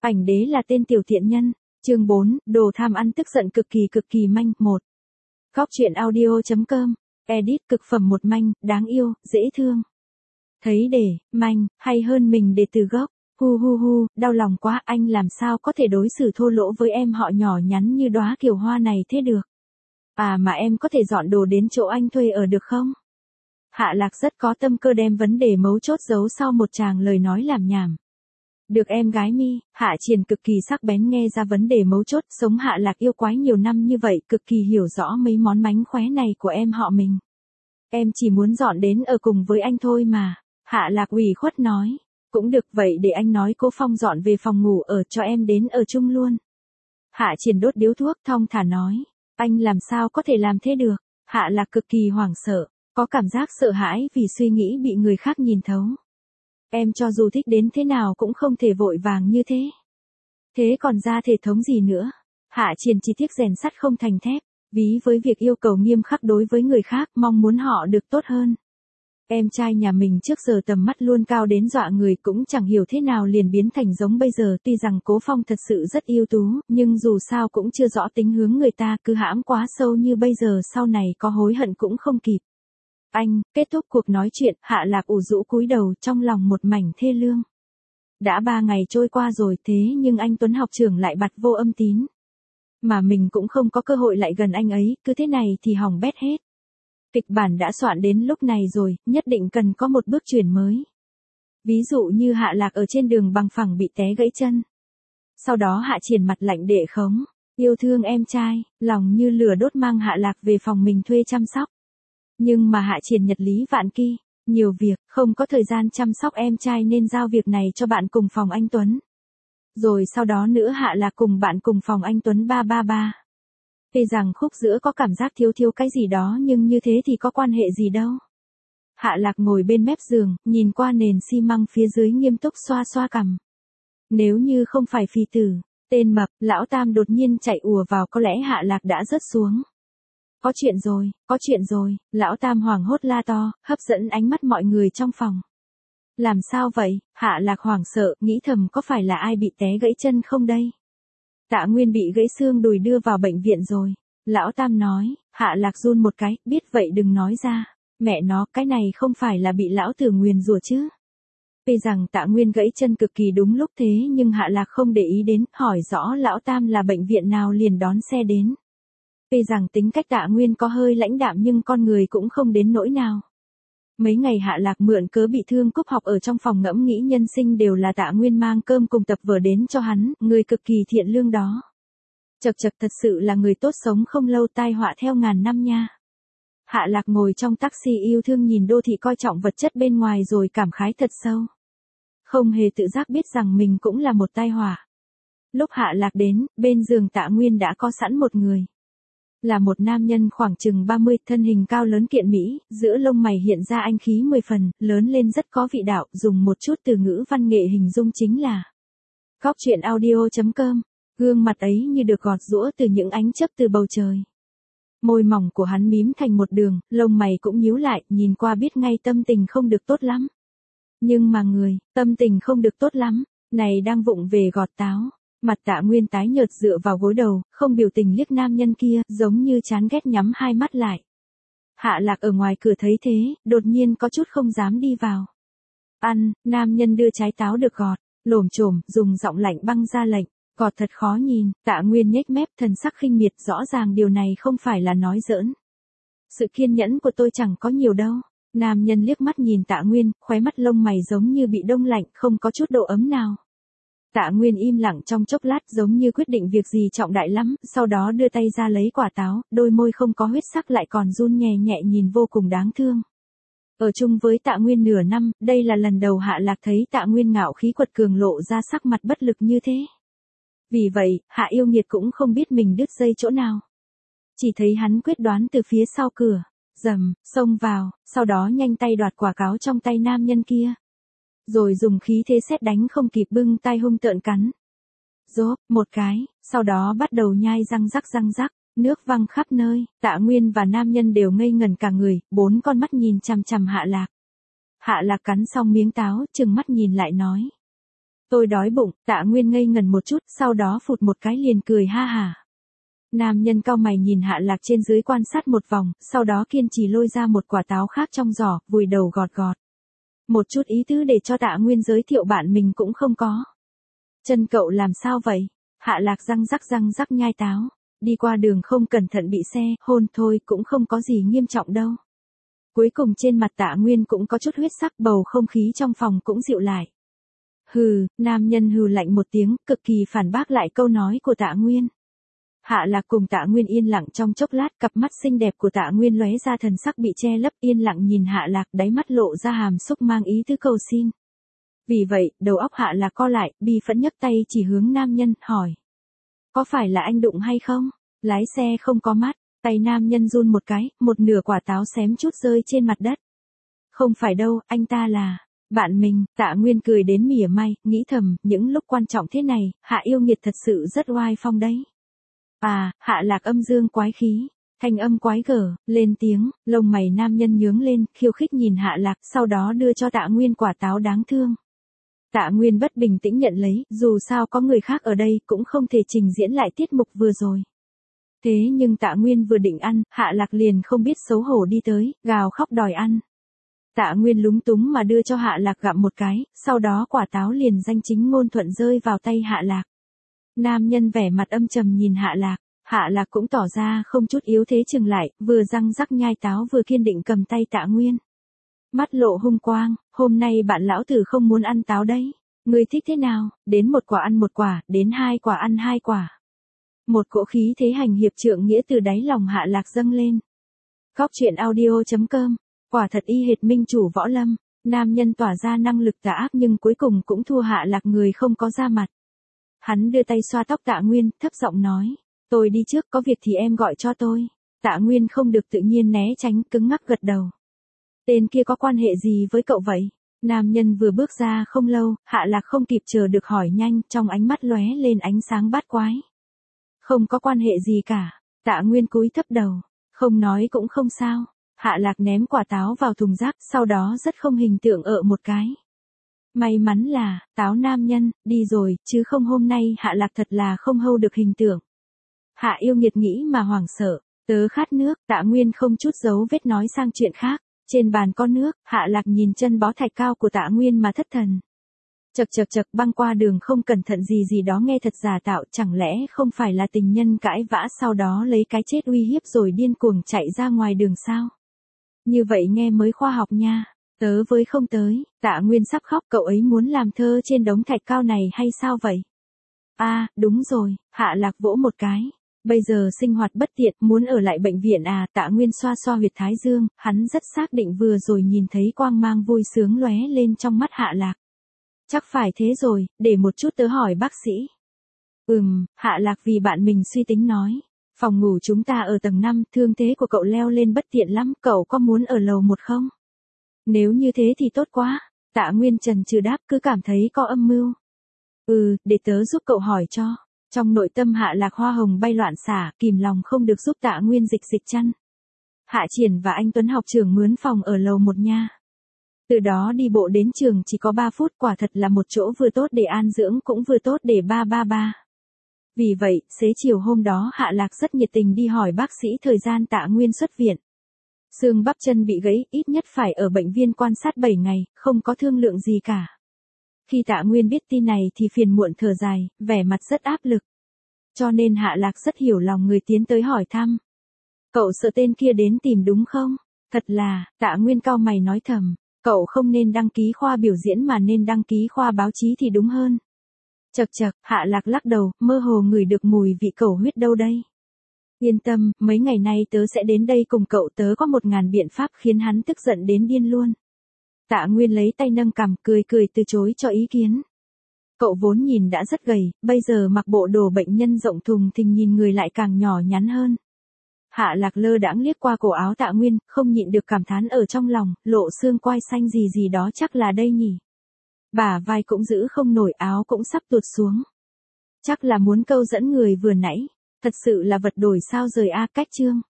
Ảnh đế là tên tiểu tiện nhân. Chương 4, đồ tham ăn tức giận cực kỳ manh. 1. Góc truyện audio.com. Edit cực phẩm một manh, đáng yêu, dễ thương. Thấy để, manh, hay hơn mình để từ gốc. Hu, đau lòng quá, anh làm sao có thể đối xử thô lỗ với em họ nhỏ nhắn như đóa kiều hoa này thế được. À mà em có thể dọn đồ đến chỗ anh thuê ở được không? Hạ Lạc rất có tâm cơ đem vấn đề mấu chốt giấu sau một tràng lời nói làm nhảm. Được em gái mi, Hạ Triền cực kỳ sắc bén nghe ra vấn đề mấu chốt, sống Hạ Lạc yêu quái nhiều năm như vậy, cực kỳ hiểu rõ mấy món mánh khóe này của em họ mình. Em chỉ muốn dọn đến ở cùng với anh thôi mà. Hạ Lạc ủy khuất nói. Cũng được, vậy để anh nói Cố Phong dọn về phòng ngủ ở cho em đến ở chung luôn. Hạ Triền đốt điếu thuốc thong thả nói. Anh làm sao có thể làm thế được? Hạ Lạc cực kỳ hoảng sợ, có cảm giác sợ hãi vì suy nghĩ bị người khác nhìn thấu. Em cho dù thích đến thế nào cũng không thể vội vàng như thế. Thế còn ra thể thống gì nữa? Hạ Triền chỉ tiếc rèn sắt không thành thép, ví với việc yêu cầu nghiêm khắc đối với người khác, mong muốn họ được tốt hơn. Em trai nhà mình trước giờ tầm mắt luôn cao đến dọa người, cũng chẳng hiểu thế nào liền biến thành giống bây giờ. Tuy rằng Cố Phong thật sự rất ưu tú, nhưng dù sao cũng chưa rõ tính hướng người ta, cứ hãm quá sâu như bây giờ sau này có hối hận cũng không kịp. Anh, kết thúc cuộc nói chuyện, Hạ Lạc ủ rũ cúi đầu, trong lòng một mảnh thê lương. Đã 3 ngày trôi qua rồi, thế nhưng anh Tuấn học trưởng lại bặt vô âm tín. Mà mình cũng không có cơ hội lại gần anh ấy, cứ thế này thì hỏng bét hết. Kịch bản đã soạn đến lúc này rồi, nhất định cần có một bước chuyển mới. Ví dụ như Hạ Lạc ở trên đường bằng phẳng bị té gãy chân. Sau đó Hạ Triền mặt lạnh để khống, yêu thương em trai, lòng như lửa đốt mang Hạ Lạc về phòng mình thuê chăm sóc. Nhưng mà Hạ Triền nhật lý vạn ki, nhiều việc, không có thời gian chăm sóc em trai nên giao việc này cho bạn cùng phòng anh Tuấn. Rồi sau đó nữa Hạ Lạc cùng bạn cùng phòng anh Tuấn 333. Tuy rằng khúc giữa có cảm giác thiếu cái gì đó nhưng như thế thì có quan hệ gì đâu. Hạ Lạc ngồi bên mép giường, nhìn qua nền xi măng phía dưới nghiêm túc xoa cằm. Nếu như không phải Phi Tử, tên mập, lão Tam đột nhiên chạy ùa vào có lẽ Hạ Lạc đã rớt xuống. Có chuyện rồi, lão Tam hoảng hốt la to, hấp dẫn ánh mắt mọi người trong phòng. Làm sao vậy? Hạ Lạc hoảng sợ, nghĩ thầm có phải là ai bị té gãy chân không đây? Tạ Nguyên bị gãy xương đùi đưa vào bệnh viện rồi. Lão Tam nói. Hạ Lạc run một cái, biết vậy đừng nói ra. Mẹ nó, cái này không phải là bị lão tử nguyền rủa chứ? Tuy rằng Tạ Nguyên gãy chân cực kỳ đúng lúc thế nhưng Hạ Lạc không để ý đến, hỏi rõ lão Tam là bệnh viện nào liền đón xe đến. Tuy rằng tính cách Tạ Nguyên có hơi lãnh đạm nhưng con người cũng không đến nỗi nào. Mấy ngày Hạ Lạc mượn cớ bị thương cúp học ở trong phòng ngẫm nghĩ nhân sinh đều là Tạ Nguyên mang cơm cùng tập vở đến cho hắn, người cực kỳ thiện lương đó. Chật thật sự là người tốt sống không lâu tai họa theo ngàn năm nha. Hạ Lạc ngồi trong taxi yêu thương nhìn đô thị coi trọng vật chất bên ngoài rồi cảm khái thật sâu. Không hề tự giác biết rằng mình cũng là một tai họa. Lúc Hạ Lạc đến, bên giường Tạ Nguyên đã có sẵn một người. Là một nam nhân khoảng chừng 30, thân hình cao lớn kiện mỹ, giữa lông mày hiện ra anh khí 10 phần, lớn lên rất có vị đạo, dùng một chút từ ngữ văn nghệ hình dung chính là Góc truyện audio.com, gương mặt ấy như được gọt giũa từ những ánh chớp từ bầu trời. Môi mỏng của hắn mím thành một đường, lông mày cũng nhíu lại, nhìn qua biết ngay tâm tình không được tốt lắm. Nhưng mà người, tâm tình không được tốt lắm, này đang vụng về gọt táo. Mặt Tạ Nguyên tái nhợt dựa vào gối đầu, không biểu tình liếc nam nhân kia, giống như chán ghét nhắm hai mắt lại. Hạ Lạc ở ngoài cửa thấy thế, đột nhiên có chút không dám đi vào. Ăn, nam nhân đưa trái táo được gọt, lồm chồm, dùng giọng lạnh băng ra lệnh, gọt thật khó nhìn. Tạ Nguyên nhếch mép, thần sắc khinh miệt, rõ ràng điều này không phải là nói giỡn. Sự kiên nhẫn của tôi chẳng có nhiều đâu. Nam nhân liếc mắt nhìn Tạ Nguyên, khóe mắt lông mày giống như bị đông lạnh, không có chút độ ấm nào. Tạ Nguyên im lặng trong chốc lát giống như quyết định việc gì trọng đại lắm, sau đó đưa tay ra lấy quả táo, đôi môi không có huyết sắc lại còn run nhẹ nhìn vô cùng đáng thương. Ở chung với Tạ Nguyên nửa năm, đây là lần đầu Hạ Lạc thấy Tạ Nguyên ngạo khí quật cường lộ ra sắc mặt bất lực như thế. Vì vậy, Hạ Yêu Nghiệt cũng không biết mình đứt dây chỗ nào. Chỉ thấy hắn quyết đoán từ phía sau cửa, rầm, xông vào, sau đó nhanh tay đoạt quả táo trong tay nam nhân kia. Rồi dùng khí thế sét đánh không kịp bưng tay hung tợn cắn. Rốp, một cái, sau đó bắt đầu nhai răng rắc, nước văng khắp nơi, Tạ Nguyên và nam nhân đều ngây ngẩn cả người, 4 con mắt nhìn chằm chằm Hạ Lạc. Hạ Lạc cắn xong miếng táo, trừng mắt nhìn lại nói. Tôi đói bụng, Tạ Nguyên ngây ngần một chút, sau đó phụt một cái liền cười ha hả. Nam nhân cau mày nhìn Hạ Lạc trên dưới quan sát một vòng, sau đó kiên trì lôi ra một quả táo khác trong giỏ, vùi đầu gọt gọt. Một chút ý tứ để cho Tạ Nguyên giới thiệu bạn mình cũng không có. Chân cậu làm sao vậy? Hạ Lạc răng rắc nhai táo. Đi qua đường không cẩn thận bị xe, hôn thôi cũng không có gì nghiêm trọng đâu. Cuối cùng trên mặt Tạ Nguyên cũng có chút huyết sắc, bầu không khí trong phòng cũng dịu lại. Hừ, nam nhân hừ lạnh một tiếng, cực kỳ phản bác lại câu nói của Tạ Nguyên. Hạ Lạc cùng Tạ Nguyên yên lặng trong chốc lát, cặp mắt xinh đẹp của Tạ Nguyên lóe ra thần sắc bị che lấp, yên lặng nhìn Hạ Lạc, đáy mắt lộ ra hàm xúc mang ý tứ cầu xin. Vì vậy, đầu óc Hạ Lạc co lại, bi phẫn nhấc tay chỉ hướng nam nhân, hỏi. Có phải là anh đụng hay không? Lái xe không có mắt, tay nam nhân run một cái, một nửa quả táo xém chút rơi trên mặt đất. Không phải đâu, anh ta là bạn mình. Tạ Nguyên cười đến mỉa mai, nghĩ thầm, những lúc quan trọng thế này, Hạ yêu nghiệt thật sự rất oai phong đấy. À, Hạ Lạc âm dương quái khí, thanh âm quái gở, lên tiếng, lông mày nam nhân nhướng lên, khiêu khích nhìn Hạ Lạc, sau đó đưa cho Tạ Nguyên quả táo đáng thương. Tạ Nguyên bất bình tĩnh nhận lấy, dù sao có người khác ở đây cũng không thể trình diễn lại tiết mục vừa rồi. Thế nhưng Tạ Nguyên vừa định ăn, Hạ Lạc liền không biết xấu hổ đi tới, gào khóc đòi ăn. Tạ Nguyên lúng túng mà đưa cho Hạ Lạc gặm một cái, sau đó quả táo liền danh chính ngôn thuận rơi vào tay Hạ Lạc. Nam nhân vẻ mặt âm trầm nhìn Hạ Lạc, Hạ Lạc cũng tỏ ra không chút yếu thế chừng lại, vừa răng rắc nhai táo vừa kiên định cầm tay Tạ Nguyên. Mắt lộ hung quang, hôm nay bạn lão tử không muốn ăn táo đấy. Ngươi thích thế nào, đến một quả ăn một quả, đến hai quả ăn hai quả. Một cỗ khí thế hành hiệp trượng nghĩa từ đáy lòng Hạ Lạc dâng lên. Góc truyện audio.com, quả thật y hệt minh chủ võ lâm, nam nhân tỏa ra năng lực tà ác nhưng cuối cùng cũng thua Hạ Lạc người không có da mặt. Hắn đưa tay xoa tóc Tạ Nguyên, thấp giọng nói, tôi đi trước, có việc thì em gọi cho tôi. Tạ Nguyên không được tự nhiên né tránh, cứng ngắc gật đầu. Tên kia có quan hệ gì với cậu vậy? Nam nhân vừa bước ra không lâu, Hạ Lạc không kịp chờ được hỏi nhanh, trong ánh mắt lóe lên ánh sáng bát quái. Không có quan hệ gì cả. Tạ Nguyên cúi thấp đầu, không nói cũng không sao. Hạ Lạc ném quả táo vào thùng rác, sau đó rất không hình tượng một cái. May mắn là, táo nam nhân, đi rồi, chứ không hôm nay Hạ Lạc thật là không hold được hình tượng. Hạ yêu nghiệt nghĩ mà hoảng sợ, tớ khát nước, Tạ Nguyên không chút giấu vết nói sang chuyện khác. Trên bàn có nước, Hạ Lạc nhìn chân bó thạch cao của Tạ Nguyên mà thất thần. Chật băng qua đường không cẩn thận gì đó nghe thật giả tạo, chẳng lẽ không phải là tình nhân cãi vã sau đó lấy cái chết uy hiếp rồi điên cuồng chạy ra ngoài đường sao? Như vậy nghe mới khoa học nha. Tớ với không tới, Tạ Nguyên sắp khóc, cậu ấy muốn làm thơ trên đống thạch cao này hay sao vậy? À, đúng rồi, Hạ Lạc vỗ một cái. Bây giờ sinh hoạt bất tiện, muốn ở lại bệnh viện à? Tạ Nguyên xoa xoa huyệt thái dương, hắn rất xác định vừa rồi nhìn thấy quang mang vui sướng lóe lên trong mắt Hạ Lạc. Chắc phải thế rồi, để một chút tớ hỏi bác sĩ. Hạ Lạc vì bạn mình suy tính nói. Phòng ngủ chúng ta ở tầng 5, thương thế của cậu leo lên bất tiện lắm, cậu có muốn ở lầu 1 không? Nếu như thế thì tốt quá. Tạ Nguyên chần chừ đáp, cứ cảm thấy có âm mưu. Để tớ giúp cậu hỏi cho. Trong nội tâm Hạ Lạc hoa hồng bay loạn xả, kìm lòng không được giúp Tạ Nguyên dịch chăn. Hạ Triển và anh Tuấn học trường mướn phòng ở lầu 1 nha. Từ đó đi bộ đến trường chỉ có 3 phút, quả thật là một chỗ vừa tốt để an dưỡng cũng vừa tốt để ba. Vì vậy, xế chiều hôm đó Hạ Lạc rất nhiệt tình đi hỏi bác sĩ thời gian Tạ Nguyên xuất viện. Xương bắp chân bị gãy, ít nhất phải ở bệnh viện quan sát 7 ngày, không có thương lượng gì cả. Khi Tạ Nguyên biết tin này thì phiền muộn thở dài, vẻ mặt rất áp lực. Cho nên Hạ Lạc rất hiểu lòng người tiến tới hỏi thăm. Cậu sợ tên kia đến tìm đúng không? Thật là, Tạ Nguyên cau mày nói thầm, cậu không nên đăng ký khoa biểu diễn mà nên đăng ký khoa báo chí thì đúng hơn. Chật, Hạ Lạc lắc đầu, mơ hồ ngửi được mùi vị cầu huyết đâu đây. Yên tâm, mấy ngày nay tớ sẽ đến đây cùng cậu, tớ có 1000 biện pháp khiến hắn tức giận đến điên luôn. Tạ Nguyên lấy tay nâng cằm, cười từ chối cho ý kiến. Cậu vốn nhìn đã rất gầy, bây giờ mặc bộ đồ bệnh nhân rộng thùng thình nhìn người lại càng nhỏ nhắn hơn. Hạ Lạc lơ đãng liếc qua cổ áo Tạ Nguyên, không nhịn được cảm thán ở trong lòng, lộ xương quai xanh gì đó chắc là đây nhỉ. Bả vai cũng giữ không nổi, áo cũng sắp tuột xuống. Chắc là muốn câu dẫn người vừa nãy, thật sự là vật đổi sao rời cách chương.